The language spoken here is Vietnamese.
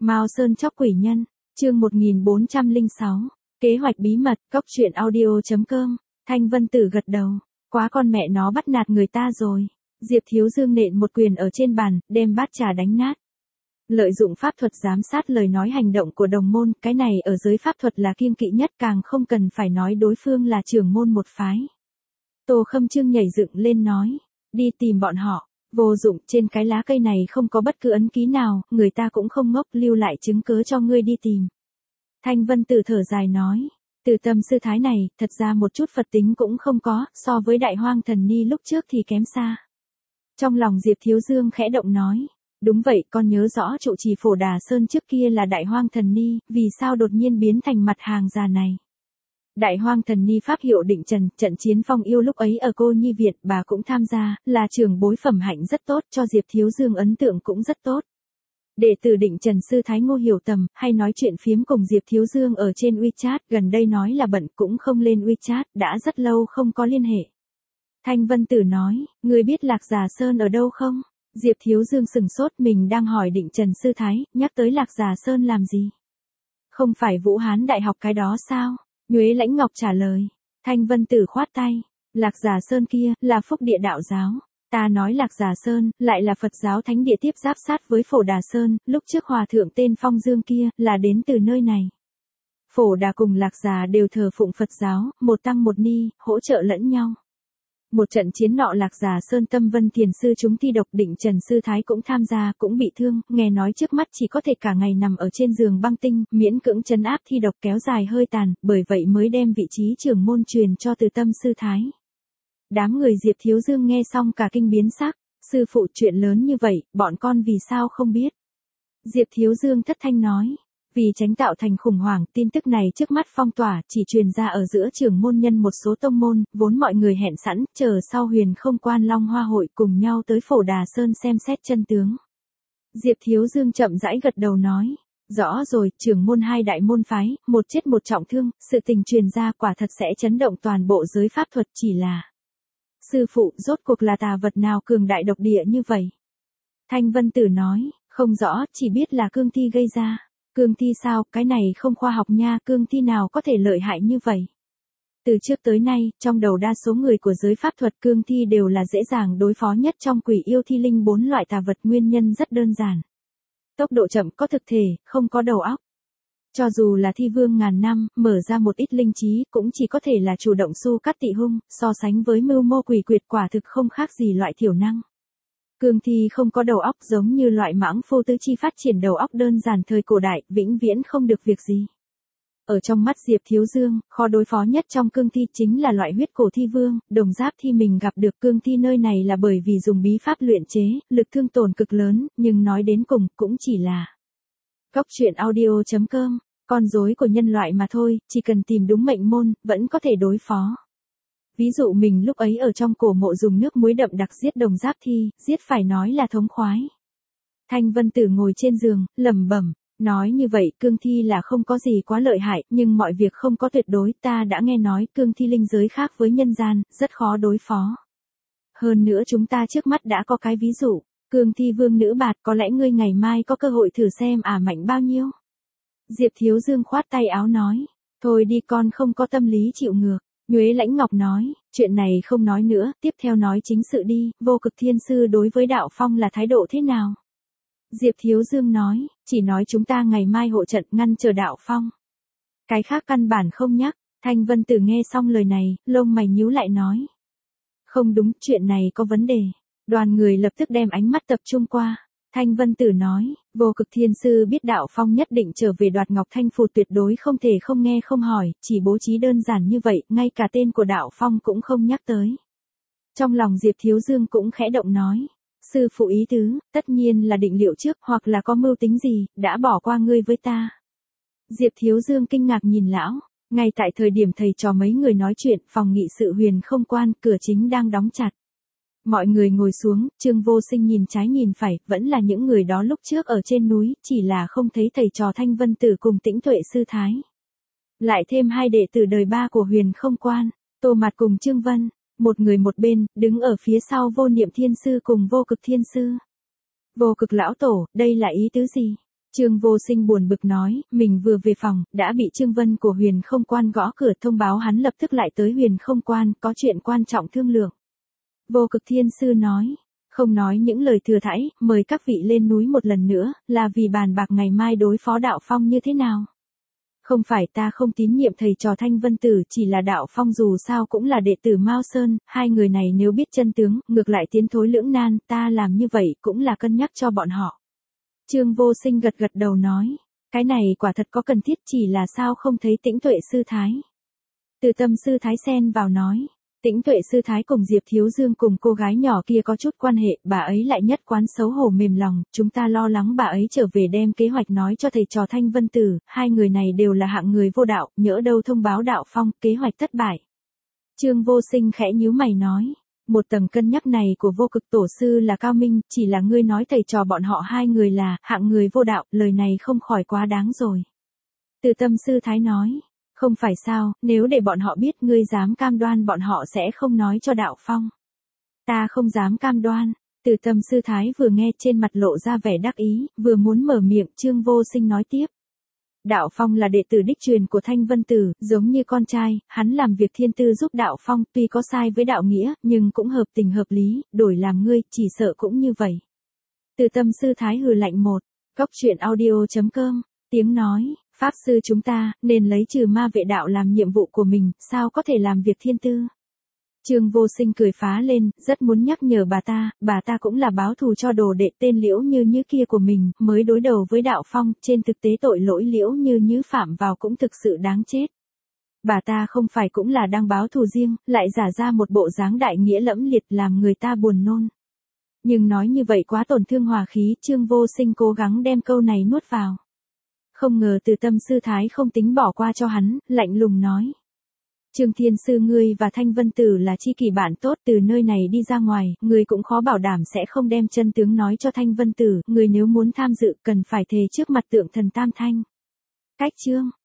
Mao Sơn chóc quỷ nhân, chương 1406, kế hoạch bí mật, cốc truyện audio.com, Thanh Vân Tử gật đầu, quá con mẹ nó bắt nạt người ta rồi. Diệp Thiếu Dương nện một quyền ở trên bàn, đem bát trà đánh nát. Lợi dụng pháp thuật giám sát lời nói hành động của đồng môn, cái này ở giới pháp thuật là kiêng kỵ nhất, càng không cần phải nói đối phương là trưởng môn một phái. Tô Khâm Trương nhảy dựng lên nói, đi tìm bọn họ. Vô dụng, trên cái lá cây này không có bất cứ ấn ký nào, người ta cũng không ngốc, lưu lại chứng cớ cho ngươi đi tìm. Thanh Vân Tử thở dài nói, từ tâm sư thái này, thật ra một chút Phật tính cũng không có, so với đại hoang thần ni lúc trước thì kém xa. Trong lòng Diệp Thiếu Dương khẽ động nói, đúng vậy, con nhớ rõ trụ trì Phổ Đà Sơn trước kia là đại hoang thần ni, vì sao đột nhiên biến thành mặt hàng già này. Đại hoang thần ni pháp hiệu Định Trần, trận chiến phong yêu lúc ấy ở Cô Nhi Viện, bà cũng tham gia, là trưởng bối phẩm hạnh rất tốt, cho Diệp Thiếu Dương ấn tượng cũng rất tốt. Đệ tử Định Trần sư thái Ngô Hiểu Tầm, hay nói chuyện phiếm cùng Diệp Thiếu Dương ở trên WeChat, gần đây nói là bận cũng không lên WeChat, đã rất lâu không có liên hệ. Thanh Vân Tử nói, người biết Lạc Già Sơn ở đâu không? Diệp Thiếu Dương sừng sốt, mình đang hỏi Định Trần sư thái, nhắc tới Lạc Già Sơn làm gì? Không phải Vũ Hán Đại học cái đó sao? Nhuế Lãnh Ngọc trả lời. Thanh Vân Tử khoát tay. Lạc Già Sơn kia, là Phúc Địa Đạo giáo. Ta nói Lạc Già Sơn, lại là Phật giáo thánh địa tiếp giáp sát với Phổ Đà Sơn, lúc trước hòa thượng tên Phong Dương kia, là đến từ nơi này. Phổ Đà cùng Lạc Già đều thờ phụng Phật giáo, một tăng một ni, hỗ trợ lẫn nhau. Một trận chiến nọ Lạc Già Sơn Tâm Vân Thiền sư chúng thi độc, Định Trần sư thái cũng tham gia, cũng bị thương, nghe nói trước mắt chỉ có thể cả ngày nằm ở trên giường băng tinh, miễn cưỡng trấn áp thi độc kéo dài hơi tàn, bởi vậy mới đem vị trí trưởng môn truyền cho Từ Tâm sư thái. Đám người Diệp Thiếu Dương nghe xong cả kinh biến sắc, sư phụ chuyện lớn như vậy, bọn con vì sao không biết. Diệp Thiếu Dương thất thanh nói. Vì tránh tạo thành khủng hoảng, tin tức này trước mắt phong tỏa, chỉ truyền ra ở giữa trưởng môn nhân một số tông môn, vốn mọi người hẹn sẵn, chờ sau Huyền Không Quan Long Hoa hội cùng nhau tới Phổ Đà Sơn xem xét chân tướng. Diệp Thiếu Dương chậm rãi gật đầu nói, rõ rồi, trưởng môn hai đại môn phái, một chết một trọng thương, sự tình truyền ra quả thật sẽ chấn động toàn bộ giới pháp thuật, chỉ là sư phụ, rốt cuộc là tà vật nào cường đại độc địa như vậy? Thanh Vân Tử nói, không rõ, chỉ biết là cương thi gây ra. Cương thi sao, cái này không khoa học nha, cương thi nào có thể lợi hại như vậy. Từ trước tới nay, trong đầu đa số người của giới pháp thuật, cương thi đều là dễ dàng đối phó nhất trong quỷ yêu thi linh bốn loại tà vật, nguyên nhân rất đơn giản. Tốc độ chậm, có thực thể, không có đầu óc. Cho dù là thi vương ngàn năm, mở ra một ít linh trí, cũng chỉ có thể là chủ động su cắt tị hung, so sánh với mưu mô quỷ quyệt quả thực không khác gì loại thiểu năng. Cương thi không có đầu óc, giống như loại mãng phu tứ chi phát triển đầu óc đơn giản thời cổ đại, vĩnh viễn không được việc gì. Ở trong mắt Diệp Thiếu Dương, khó đối phó nhất trong cương thi chính là loại huyết cổ thi vương, đồng giáp thi mình gặp được cương thi nơi này là bởi vì dùng bí pháp luyện chế, lực thương tổn cực lớn, nhưng nói đến cùng, cũng chỉ là cốc truyện audio.com, con rối của nhân loại mà thôi, chỉ cần tìm đúng mệnh môn, vẫn có thể đối phó. Ví dụ mình lúc ấy ở trong cổ mộ dùng nước muối đậm đặc giết đồng giáp thi, giết phải nói là thống khoái. Thanh Vân Tử ngồi trên giường, lẩm bẩm, nói như vậy cương thi là không có gì quá lợi hại, nhưng mọi việc không có tuyệt đối, ta đã nghe nói cương thi linh giới khác với nhân gian, rất khó đối phó. Hơn nữa chúng ta trước mắt đã có cái ví dụ, cương thi vương nữ bạt, có lẽ ngươi ngày mai có cơ hội thử xem mạnh bao nhiêu. Diệp Thiếu Dương khoát tay áo nói, thôi đi, con không có tâm lý chịu ngược. Nhuế Lãnh Ngọc nói, chuyện này không nói nữa, tiếp theo nói chính sự đi, Vô Cực Thiên Sư đối với Đạo Phong là thái độ thế nào? Diệp Thiếu Dương nói, chỉ nói chúng ta ngày mai hộ trận ngăn chờ Đạo Phong. Cái khác căn bản không nhắc. Thanh Vân Tử nghe xong lời này, lông mày nhíu lại nói. Không đúng, chuyện này có vấn đề. Đoàn người lập tức đem ánh mắt tập trung qua. Thanh Vân Tử nói, Vô Cực Thiên Sư biết Đạo Phong nhất định trở về đoạt Ngọc Thanh Phù, tuyệt đối không thể không nghe không hỏi, chỉ bố trí đơn giản như vậy, ngay cả tên của Đạo Phong cũng không nhắc tới. Trong lòng Diệp Thiếu Dương cũng khẽ động nói, sư phụ ý tứ, tất nhiên là định liệu trước, hoặc là có mưu tính gì, đã bỏ qua ngươi với ta. Diệp Thiếu Dương kinh ngạc nhìn lão, ngay tại thời điểm thầy trò mấy người nói chuyện, phòng nghị sự Huyền Không Quan, cửa chính đang đóng chặt. Mọi người ngồi xuống, Trương Vô Sinh nhìn trái nhìn phải, vẫn là những người đó lúc trước ở trên núi, chỉ là không thấy thầy trò Thanh Vân Tử cùng Tĩnh Tuệ sư thái. Lại thêm hai đệ tử đời ba của Huyền Không Quan, Tô Mạt cùng Trương Vân, một người một bên, đứng ở phía sau Vô Niệm Thiên Sư cùng Vô Cực Thiên Sư. Vô Cực lão tổ, đây là ý tứ gì? Trương Vô Sinh buồn bực nói, mình vừa về phòng, đã bị Trương Vân của Huyền Không Quan gõ cửa thông báo hắn lập tức lại tới Huyền Không Quan, có chuyện quan trọng thương lượng. Vô Cực Thiên Sư nói, không nói những lời thừa thãi, mời các vị lên núi một lần nữa, là vì bàn bạc ngày mai đối phó Đạo Phong như thế nào. Không phải ta không tín nhiệm thầy trò Thanh Vân Tử, chỉ là Đạo Phong dù sao cũng là đệ tử Mao Sơn, hai người này nếu biết chân tướng, ngược lại tiến thối lưỡng nan, ta làm như vậy cũng là cân nhắc cho bọn họ. Trương Vô Sinh gật gật đầu nói, cái này quả thật có cần thiết, chỉ là sao không thấy Tĩnh Tuệ sư thái. Từ Tâm sư thái xen vào nói, Tĩnh Tuệ sư thái cùng Diệp Thiếu Dương cùng cô gái nhỏ kia có chút quan hệ, bà ấy lại nhất quán xấu hổ mềm lòng, chúng ta lo lắng bà ấy trở về đem kế hoạch nói cho thầy trò Thanh Vân Tử, hai người này đều là hạng người vô đạo, nhỡ đâu thông báo Đạo Phong, kế hoạch thất bại. Trương Vô Sinh khẽ nhíu mày nói, một tầng cân nhắc này của Vô Cực tổ sư là cao minh, chỉ là ngươi nói thầy trò bọn họ hai người là hạng người vô đạo, lời này không khỏi quá đáng rồi. Từ Tâm sư thái nói, không phải sao, nếu để bọn họ biết ngươi dám cam đoan bọn họ sẽ không nói cho Đạo Phong. Ta không dám cam đoan. Từ Tâm sư thái vừa nghe trên mặt lộ ra vẻ đắc ý, vừa muốn mở miệng, Trương Vô Sinh nói tiếp. Đạo Phong là đệ tử đích truyền của Thanh Vân Tử, giống như con trai, hắn làm việc thiên tư giúp Đạo Phong, tuy có sai với đạo nghĩa, nhưng cũng hợp tình hợp lý, đổi làm ngươi, chỉ sợ cũng như vậy. Từ Tâm sư thái hừ lạnh một, Cốc Truyện Audio.com, tiếng nói, Pháp sư chúng ta, nên lấy trừ ma vệ đạo làm nhiệm vụ của mình, sao có thể làm việc thiên tư. Trương Vô Sinh cười phá lên, rất muốn nhắc nhở bà ta cũng là báo thù cho đồ đệ tên Liễu Như Như kia của mình, mới đối đầu với Đạo Phong, trên thực tế tội lỗi Liễu Như Như phạm vào cũng thực sự đáng chết. Bà ta không phải cũng là đang báo thù riêng, lại giả ra một bộ dáng đại nghĩa lẫm liệt làm người ta buồn nôn. Nhưng nói như vậy quá tổn thương hòa khí, Trương Vô Sinh cố gắng đem câu này nuốt vào. Không ngờ Từ Tâm sư thái không tính bỏ qua cho hắn, lạnh lùng nói. Trương Thiên Sư ngươi và Thanh Vân Tử là chi kỷ bạn tốt, từ nơi này đi ra ngoài, ngươi cũng khó bảo đảm sẽ không đem chân tướng nói cho Thanh Vân Tử, ngươi nếu muốn tham dự cần phải thề trước mặt tượng thần Tam Thanh. Cách chương